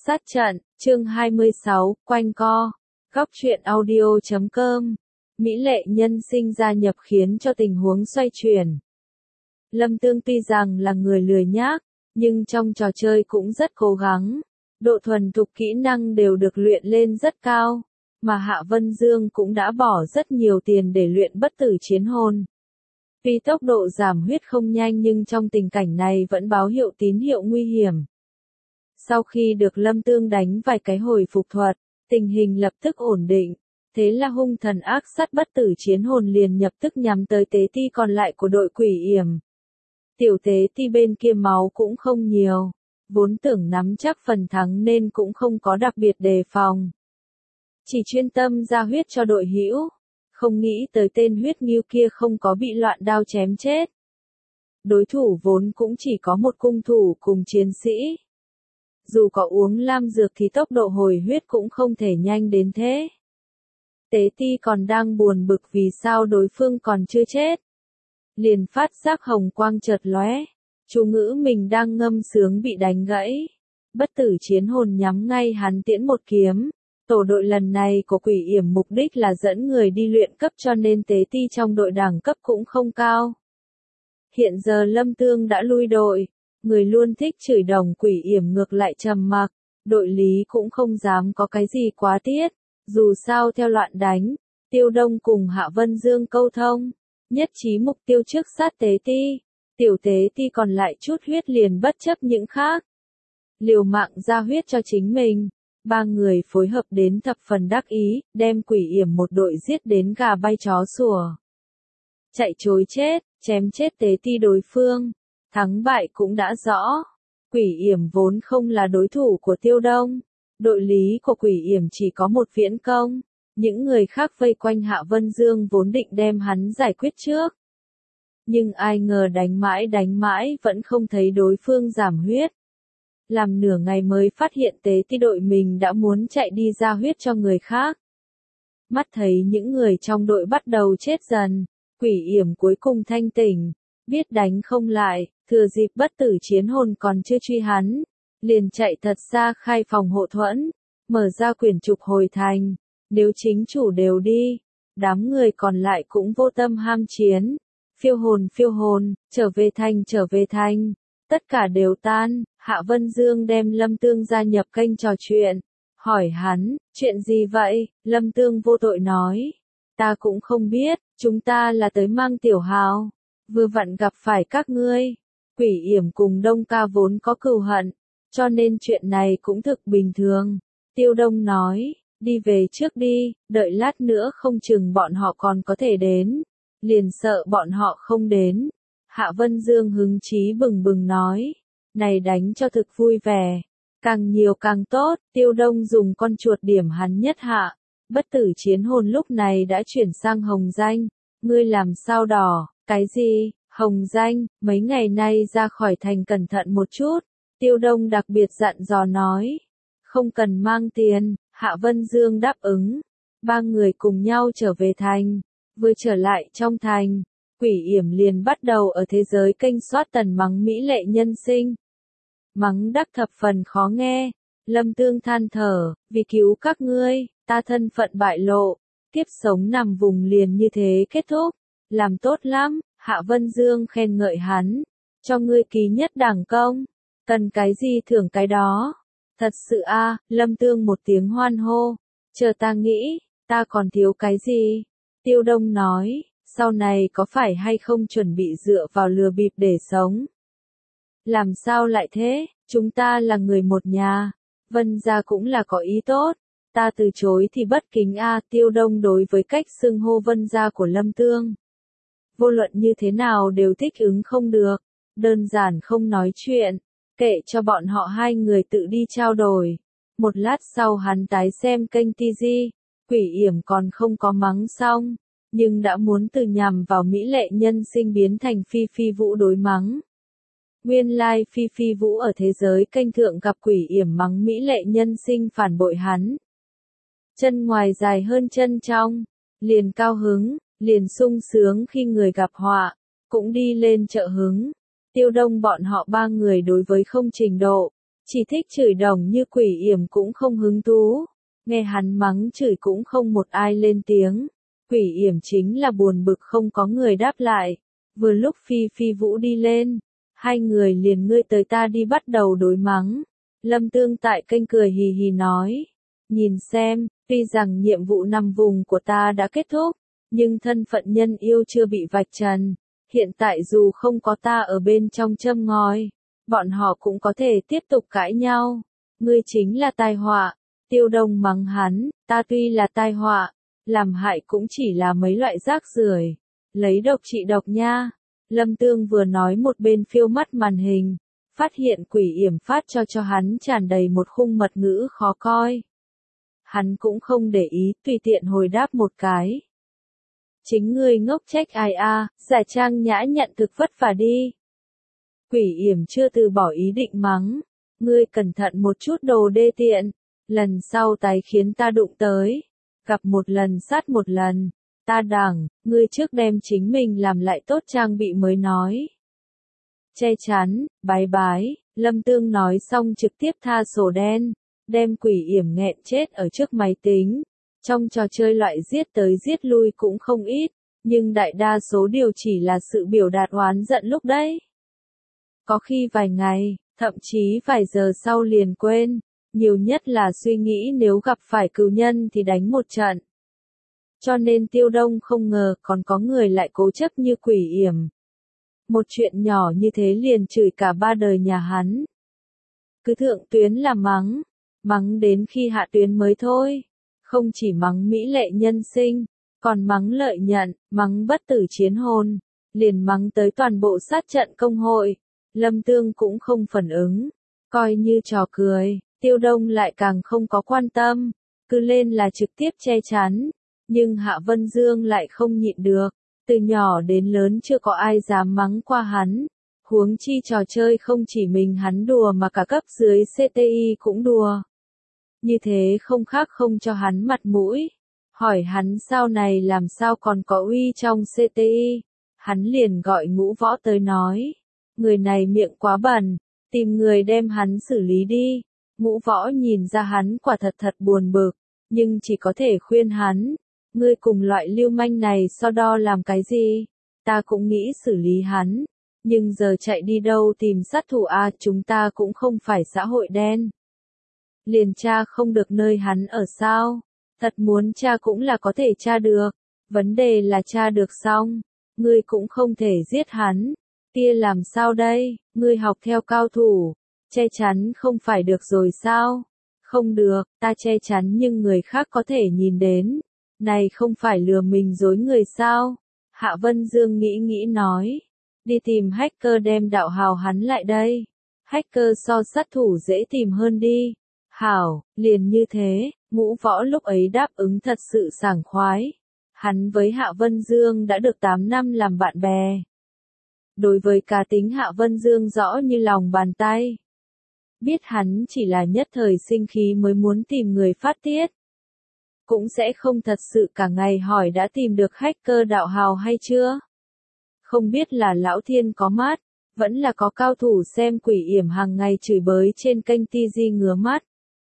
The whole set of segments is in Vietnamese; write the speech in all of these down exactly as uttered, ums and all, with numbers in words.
sát trận, chương hai mươi sáu, quanh co. Góc truyện audio chấm com. Mỹ Lệ Nhân Sinh gia nhập khiến cho tình huống xoay chuyển. Lâm Tương tuy rằng là người lười nhác, nhưng trong trò chơi cũng rất cố gắng. Độ thuần thục kỹ năng đều được luyện lên rất cao, mà Hạ Vân Dương cũng đã bỏ rất nhiều tiền để luyện bất tử chiến hồn. Tuy tốc độ giảm huyết không nhanh nhưng trong tình cảnh này vẫn báo hiệu tín hiệu nguy hiểm. Sau khi được Lâm Tương đánh vài cái hồi phục thuật, tình hình lập tức ổn định. Thế là hung thần ác sát bất tử chiến hồn liền nhập tức nhắm tới tế ti còn lại của đội Quỷ Yểm. Tiểu tế ti bên kia máu cũng không nhiều, vốn tưởng nắm chắc phần thắng nên cũng không có đặc biệt đề phòng. Chỉ chuyên tâm ra huyết cho đội hữu, không nghĩ tới tên huyết nghiêu kia không có bị loạn đao chém chết. Đối thủ vốn cũng chỉ có một cung thủ cùng chiến sĩ. Dù có uống lam dược thì tốc độ hồi huyết cũng không thể nhanh đến thế. Tế ti còn đang buồn bực vì sao đối phương còn chưa chết. Liền phát giác hồng quang chợt lóe, chú ngữ mình đang ngâm sướng bị đánh gãy. Bất tử chiến hồn nhắm ngay hắn tiễn một kiếm. Tổ đội lần này của Quỷ Yểm mục đích là dẫn người đi luyện cấp cho nên tế ti trong đội đẳng cấp cũng không cao. Hiện giờ Lâm Tương đã lui đội, người luôn thích chửi đồng Quỷ Yểm ngược lại trầm mặc, đội lý cũng không dám có cái gì quá tiết, dù sao theo loạn đánh, Tiêu Đông cùng Hạ Vân Dương câu thông, nhất trí mục tiêu trước sát tế ti, tiểu tế ti còn lại chút huyết liền bất chấp những khác. Liều mạng ra huyết cho chính mình. Ba người phối hợp đến thập phần đắc ý, đem Quỷ Yểm một đội giết đến gà bay chó sủa. Chạy chối chết, chém chết tế ti đối phương, thắng bại cũng đã rõ. Quỷ Yểm vốn không là đối thủ của Tiêu Đông, đội lý của Quỷ Yểm chỉ có một viễn công, những người khác vây quanh Hạ Vân Dương vốn định đem hắn giải quyết trước. Nhưng ai ngờ đánh mãi đánh mãi vẫn không thấy đối phương giảm huyết. Làm nửa ngày mới phát hiện tế ti đội mình đã muốn chạy đi ra huyết cho người khác. Mắt thấy những người trong đội bắt đầu chết dần, Quỷ Yểm cuối cùng thanh tỉnh, biết đánh không lại, thừa dịp bất tử chiến hồn còn chưa truy hắn, liền chạy thật xa khai phòng hộ thuẫn, mở ra quyển trục hồi thành, nếu chính chủ đều đi, đám người còn lại cũng vô tâm ham chiến, phiêu hồn phiêu hồn, trở về thành trở về thành. Tất cả đều tan, Hạ Vân Dương đem Lâm Tương gia nhập kênh trò chuyện. Hỏi hắn, chuyện gì vậy? Lâm Tương vô tội nói. Ta cũng không biết, chúng ta là tới mang tiểu hào. Vừa vặn gặp phải các ngươi. Quỷ Yểm cùng Đông Ca vốn có cừu hận, cho nên chuyện này cũng thực bình thường. Tiêu Đông nói, đi về trước đi, đợi lát nữa không chừng bọn họ còn có thể đến. Liền sợ bọn họ không đến. Hạ Vân Dương hứng chí bừng bừng nói, này đánh cho thực vui vẻ, càng nhiều càng tốt. Tiêu Đông dùng con chuột điểm hắn nhất hạ, bất tử chiến hồn lúc này đã chuyển sang hồng danh, ngươi làm sao đỏ, cái gì, hồng danh, mấy ngày nay ra khỏi thành cẩn thận một chút. Tiêu Đông đặc biệt dặn dò nói, không cần mang tiền. Hạ Vân Dương đáp ứng, ba người cùng nhau trở về thành, vừa trở lại trong thành. Quỷ Yểm liền bắt đầu ở thế giới kênh soát tần mắng Mỹ Lệ Nhân Sinh. Mắng đắc thập phần khó nghe, Lâm Tương than thở, vì cứu các ngươi, ta thân phận bại lộ, kiếp sống nằm vùng liền như thế kết thúc, làm tốt lắm. Hạ Vân Dương khen ngợi hắn, cho ngươi ký nhất đảng công, cần cái gì thưởng cái đó. Thật sự a, à, Lâm Tương một tiếng hoan hô, chờ ta nghĩ, ta còn thiếu cái gì? Tiêu Đông nói. Sau này có phải hay không chuẩn bị dựa vào lừa bịp để sống? Làm sao lại thế, chúng ta là người một nhà, Vân gia cũng là có ý tốt, ta từ chối thì bất kính a. À, Tiêu Đông đối với cách xưng hô Vân gia của Lâm Tương. Vô luận như thế nào đều thích ứng không được, đơn giản không nói chuyện, kệ cho bọn họ hai người tự đi trao đổi. Một lát sau hắn tái xem kênh ti gi, Quỷ Yểm còn không có mắng xong. Nhưng đã muốn từ nhằm vào Mỹ Lệ Nhân Sinh biến thành Phi Phi Vũ đối mắng. Nguyên lai like Phi Phi Vũ ở thế giới kênh thượng gặp Quỷ Yểm mắng Mỹ Lệ Nhân Sinh phản bội hắn. Chân ngoài dài hơn chân trong, liền cao hứng, liền sung sướng khi người gặp họa, cũng đi lên trợ hứng. Tiêu Đông bọn họ ba người đối với không trình độ, Chỉ thích chửi đồng như Quỷ Yểm cũng không hứng thú. Nghe hắn mắng chửi cũng không một ai lên tiếng. Quỷ Yểm chính là buồn bực không có người đáp lại. Vừa lúc Phi Phi Vũ đi lên, hai người liền ngươi tới ta đi bắt đầu đối mắng. Lâm Tương tại kênh cười hì hì nói. Nhìn xem, tuy rằng nhiệm vụ nằm vùng của ta đã kết thúc, nhưng thân phận nhân yêu chưa bị vạch trần. Hiện tại dù không có ta ở bên trong châm ngòi, bọn họ cũng có thể tiếp tục cãi nhau. Ngươi chính là tai họa. Tiêu Đông mắng hắn, ta tuy là tai họa, làm hại cũng chỉ là mấy loại rác rưởi, lấy độc trị độc nha. Lâm Tương vừa nói một bên phiêu mắt màn hình, phát hiện Quỷ Yểm phát cho cho hắn tràn đầy một khung mật ngữ khó coi. Hắn cũng không để ý, tùy tiện hồi đáp một cái. Chính ngươi ngốc trách ai a, giả trang nhã nhận thực vất vả đi. Quỷ Yểm chưa từ bỏ ý định mắng, ngươi cẩn thận một chút đồ đê tiện, lần sau tái khiến ta đụng tới, gặp một lần sát một lần, ta đằng, ngươi trước đem chính mình làm lại tốt trang bị mới nói. Che chắn, bái bái, Lâm Tương nói xong trực tiếp tha sổ đen, đem Quỷ Yểm nghẹn chết ở trước máy tính. Trong trò chơi loại giết tới giết lui cũng không ít, nhưng đại đa số điều chỉ là sự biểu đạt oán giận lúc đấy. Có khi vài ngày, thậm chí vài giờ sau liền quên, nhiều nhất là suy nghĩ nếu gặp phải cừu nhân thì đánh một trận. Cho nên Tiêu Đông không ngờ còn có người lại cố chấp như Quỷ Yểm. Một chuyện nhỏ như thế liền chửi cả ba đời nhà hắn. Cứ thượng tuyến là mắng, mắng đến khi hạ tuyến mới thôi. Không chỉ mắng mỹ lệ nhân sinh, còn mắng lợi nhận, mắng bất tử chiến hồn, liền mắng tới toàn bộ sát trận công hội. Lâm Tương cũng không phản ứng, coi như trò cười. Tiêu Đông lại càng không có quan tâm, cứ lên là trực tiếp che chắn. Nhưng Hạ Vân Dương lại không nhịn được, từ nhỏ đến lớn chưa có ai dám mắng qua hắn. Huống chi trò chơi không chỉ mình hắn đùa mà cả cấp dưới xê tê i cũng đùa. Như thế không khác không cho hắn mặt mũi. Hỏi hắn sau này làm sao còn có uy trong xê tê i. Hắn liền gọi Ngũ Võ tới nói. Người này miệng quá bẩn, tìm người đem hắn xử lý đi. Ngũ Võ nhìn ra hắn quả thật thật buồn bực, nhưng chỉ có thể khuyên hắn. Ngươi cùng loại lưu manh này so đo làm cái gì? Ta cũng nghĩ xử lý hắn. Nhưng giờ chạy đi đâu tìm sát thủ a, chúng ta cũng không phải xã hội đen. Liền tra không được nơi hắn ở sao? Thật muốn tra cũng là có thể tra được. Vấn đề là tra được xong, ngươi cũng không thể giết hắn. Kia làm sao đây? Ngươi học theo cao thủ, che chắn không phải được rồi sao? Không được, ta che chắn nhưng người khác có thể nhìn đến. Này không phải lừa mình dối người sao? Hạ Vân Dương nghĩ nghĩ nói. Đi tìm hacker đem đạo hào hắn lại đây. Hacker so sát thủ dễ tìm hơn đi. Hảo, liền như thế, Ngũ Võ lúc ấy đáp ứng thật sự sảng khoái. Hắn với Hạ Vân Dương đã được tám năm làm bạn bè. Đối với cá tính Hạ Vân Dương rõ như lòng bàn tay. Biết hắn chỉ là nhất thời sinh khí mới muốn tìm người phát tiết. Cũng sẽ không thật sự cả ngày hỏi đã tìm được hacker đạo hào hay chưa. Không biết là Lão Thiên có mắt, vẫn là có cao thủ xem Quỷ Yểm hàng ngày chửi bới trên kênh ti gi ngứa mắt.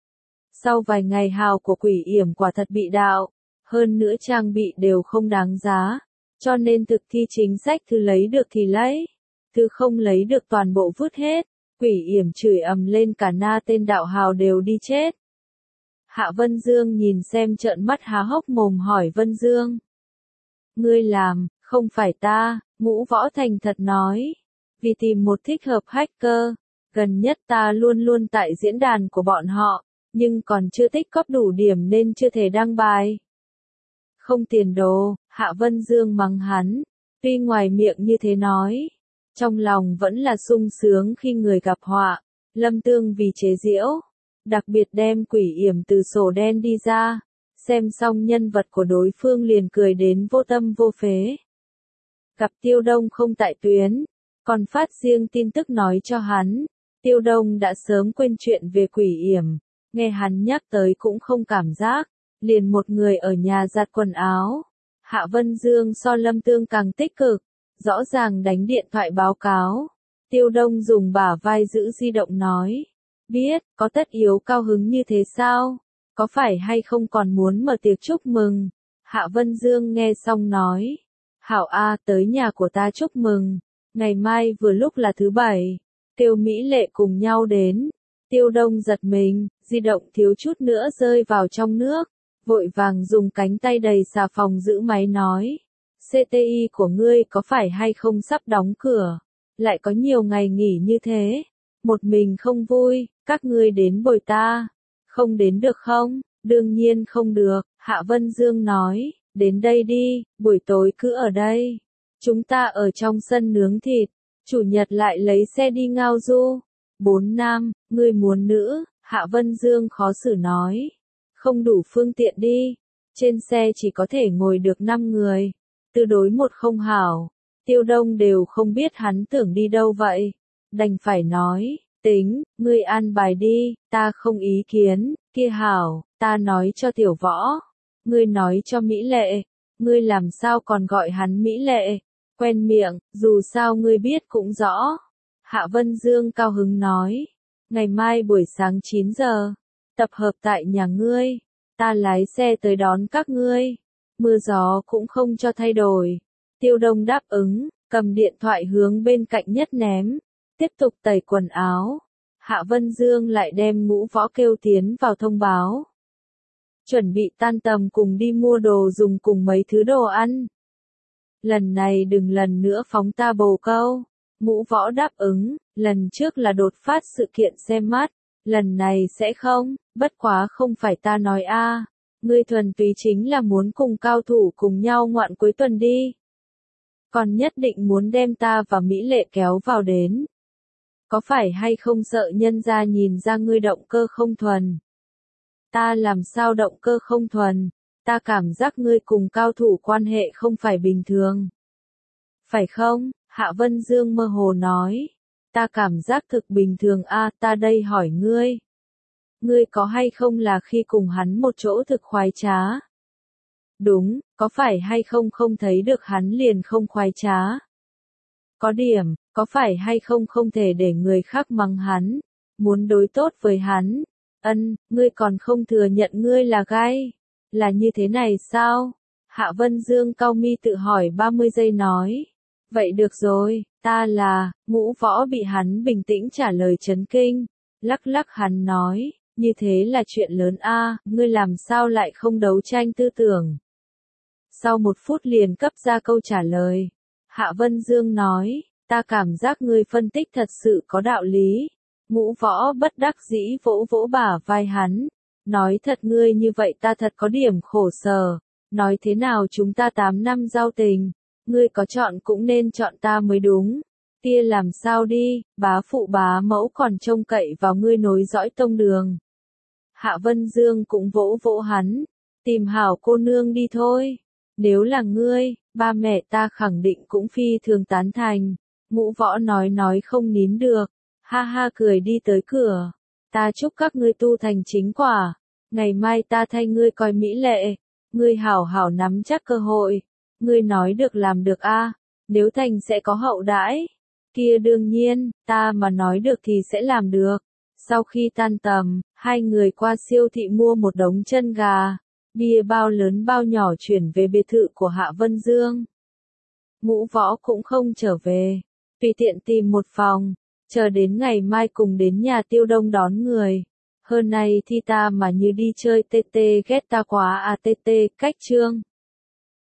Sau vài ngày hào của Quỷ Yểm quả thật bị đạo, hơn nữa trang bị đều không đáng giá, cho nên thực thi chính sách thứ lấy được thì lấy, thứ không lấy được toàn bộ vứt hết. Quỷ Yểm chửi ầm lên cả na tên đạo hào đều đi chết. Hạ Vân Dương nhìn xem trợn mắt há hốc mồm hỏi Vân Dương. Ngươi làm, không phải ta, Ngũ Võ thành thật nói. Vì tìm một thích hợp hacker, gần nhất ta luôn luôn tại diễn đàn của bọn họ, nhưng còn chưa tích góp đủ điểm nên chưa thể đăng bài. Không tiền đồ, Hạ Vân Dương mắng hắn, tuy ngoài miệng như thế nói, trong lòng vẫn là sung sướng khi người gặp họa. Lâm Tương vì chế giễu, đặc biệt đem Quỷ Yểm từ sổ đen đi ra, xem xong nhân vật của đối phương liền cười đến vô tâm vô phế. Gặp Tiêu Đông không tại tuyến, còn phát riêng tin tức nói cho hắn, Tiêu Đông đã sớm quên chuyện về Quỷ Yểm, nghe hắn nhắc tới cũng không cảm giác, liền một người ở nhà giặt quần áo. Hạ Vân Dương so Lâm Tương càng tích cực, rõ ràng đánh điện thoại báo cáo. Tiêu Đông dùng bả vai giữ di động nói, Biết, có tất yếu cao hứng như thế sao? Có phải hay không còn muốn mở tiệc chúc mừng? Hạ Vân Dương nghe xong nói. Hảo A, tới nhà của ta chúc mừng. Ngày mai vừa lúc là thứ bảy. Tiêu Mỹ Lệ cùng nhau đến. Tiêu Đông giật mình, di động thiếu chút nữa rơi vào trong nước. Vội vàng dùng cánh tay đầy xà phòng giữ máy nói. xê tê i của ngươi có phải hay không sắp đóng cửa? Lại có nhiều ngày nghỉ như thế. Một mình không vui, các ngươi đến bồi ta. Không đến được không? Đương nhiên không được, Hạ Vân Dương nói. Đến đây đi, buổi tối cứ ở đây. Chúng ta ở trong sân nướng thịt. Chủ nhật lại lấy xe đi ngao du. Bốn nam, ngươi muốn nữ, Hạ Vân Dương khó xử nói. Không đủ phương tiện đi. Trên xe chỉ có thể ngồi được năm người. Từ đối một không hảo. Tiêu Đông đều không biết hắn tưởng đi đâu vậy. Đành phải nói, tính, ngươi an bài đi, ta không ý kiến, kia hảo, ta nói cho Tiểu Võ. Ngươi nói cho Mỹ Lệ. Ngươi làm sao còn gọi hắn Mỹ Lệ? Quen miệng, dù sao ngươi biết cũng rõ. Hạ Vân Dương cao hứng nói. Ngày mai buổi sáng chín giờ. Tập hợp tại nhà ngươi. Ta lái xe tới đón các ngươi. Mưa gió cũng không cho thay đổi. Tiêu Đông đáp ứng, cầm điện thoại hướng bên cạnh nhất ném. Tiếp tục tẩy quần áo. Hạ Vân Dương lại đem Ngũ Võ kêu tiến vào thông báo. Chuẩn bị tan tầm cùng đi mua đồ dùng cùng mấy thứ đồ ăn. Lần này đừng lần nữa phóng ta bồ câu. Ngũ Võ đáp ứng, lần trước là đột phát sự kiện xem mắt. Lần này sẽ không, bất quá không phải ta nói a, ngươi thuần túy chính là muốn cùng cao thủ cùng nhau ngoạn cuối tuần đi. Còn nhất định muốn đem ta và Mỹ Lệ kéo vào đến. Có phải hay không sợ nhân gia nhìn ra ngươi động cơ không thuần? Ta làm sao động cơ không thuần? Ta cảm giác ngươi cùng cao thủ quan hệ không phải bình thường. Phải không? Hạ Vân Dương mơ hồ nói. Ta cảm giác thực bình thường a, ta đây hỏi ngươi. Ngươi có hay không là khi cùng hắn một chỗ thực khoái trá? Đúng, có phải hay không không thấy được hắn liền không khoái trá? Có điểm, có phải hay không không thể để người khác mắng hắn? Muốn đối tốt với hắn? Ân, ngươi còn không thừa nhận ngươi là gai? Là như thế này sao? Hạ Vân Dương cau mi tự hỏi ba mươi giây nói. Vậy được rồi, ta là, Ngũ Võ bị hắn bình tĩnh trả lời chấn kinh. Lắc lắc hắn nói, như thế là chuyện lớn a, ngươi làm sao lại không đấu tranh tư tưởng. Sau một phút liền cấp ra câu trả lời. Hạ Vân Dương nói, ta cảm giác ngươi phân tích thật sự có đạo lý. Ngũ Võ bất đắc dĩ vỗ vỗ bả vai hắn. Nói thật ngươi như vậy ta thật có điểm khổ sở. Nói thế nào chúng ta tám năm giao tình. Ngươi có chọn cũng nên chọn ta mới đúng. Tia làm sao đi, bá phụ bá mẫu còn trông cậy vào ngươi nối dõi tông đường. Hạ Vân Dương cũng vỗ vỗ hắn. Tìm hảo cô nương đi thôi. Nếu là ngươi, ba mẹ ta khẳng định cũng phi thường tán thành. Ngũ Võ nói nói không nín được. Ha ha cười đi tới cửa. Ta chúc các ngươi tu thành chính quả. Ngày mai ta thay ngươi coi Mỹ Lệ. Ngươi hảo hảo nắm chắc cơ hội. Ngươi nói được làm được a, nếu thành sẽ có hậu đãi. Kia đương nhiên, ta mà nói được thì sẽ làm được. Sau khi tan tầm, hai người qua siêu thị mua một đống chân gà. Bia bao lớn bao nhỏ chuyển về biệt thự của Hạ Vân Dương. Ngũ Võ cũng không trở về. Tùy tiện tìm một phòng. Chờ đến ngày mai cùng đến nhà Tiêu Đông đón người. Hơn này thì ta mà như đi chơi tê tê ghét ta quá à tê tê, cách chương.